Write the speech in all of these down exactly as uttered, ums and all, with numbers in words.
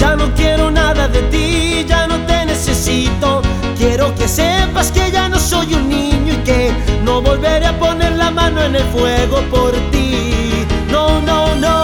Ya no quiero nada de ti, ya no te necesito. Quiero que sepas que ya no soy un niño y que no volveré a poner la mano en el fuego por ti. No, no, no.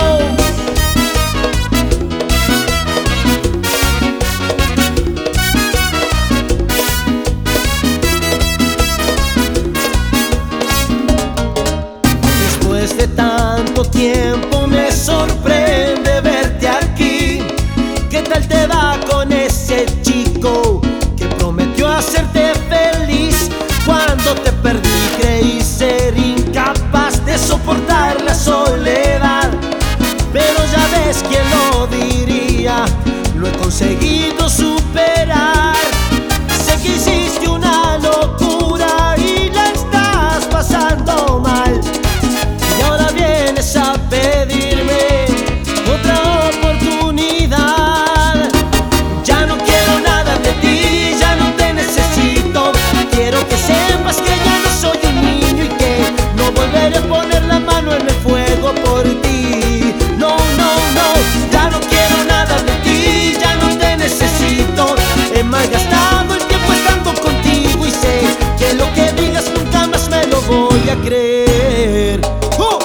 Después de tanto tiempo me sorprende verte aquí. ¿Qué tal te va con ese chico que prometió hacerte feliz? Cuando te perdí creí ser incapaz de soportar la soledad, pero ya ves quién lo diría, lo he conseguido superar. Sé que hiciste una locura y la estás pasando mal, y ahora vienes a pedirme otra oportunidad. Ya no quiero nada de ti, ya no te necesito. Quiero que sepas que ya no soy un niño y que no volveré a poner la mano en el fuego por ti. No, no, no, ya no quiero nada de ti, ya no te necesito. He malgastado el tiempo estando contigo y sé que lo que digas nunca más me lo voy a creer. ¡Uh!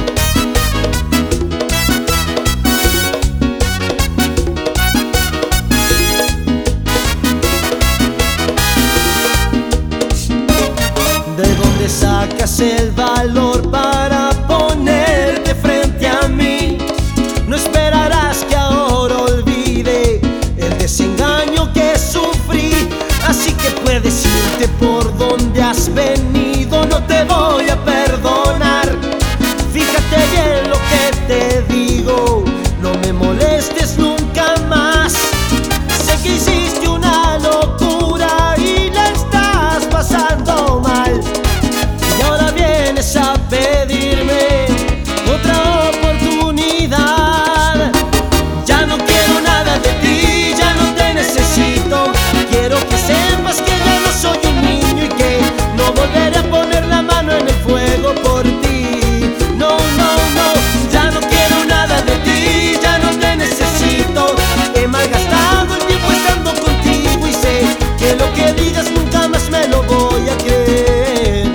¿De dónde sacas el valor para ponerte frente a mí? No esperarás que ahora olvide el desengaño que sufrí, así que puedes irte por donde has venido, no te voy a perdonar. Fíjate bien lo que te digo, no me molestes nunca más. Sé que hiciste una locura y la estás pasando mal, y ahora vienes a pedirme otra oportunidad. Ya no quiero nada de ti, ya no te necesito. Quiero que sepas que ya no soy un niño y que no volveré a poner la mano en el fuego por ti. No, no, no, ya no quiero nada de ti, ya no te necesito. He malgastado el tiempo estando contigo y sé que lo que digas nunca más me lo voy a creer.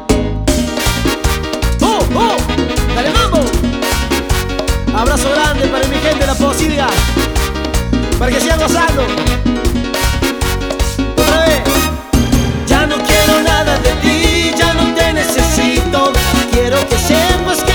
¡Oh, oh! ¡Dale, mambo! Abrazo grande para mi gente de la Posilga, para que sigan gozando. Otra vez. Ya no quiero nada de ti, ya no te necesito. Quiero que sepas que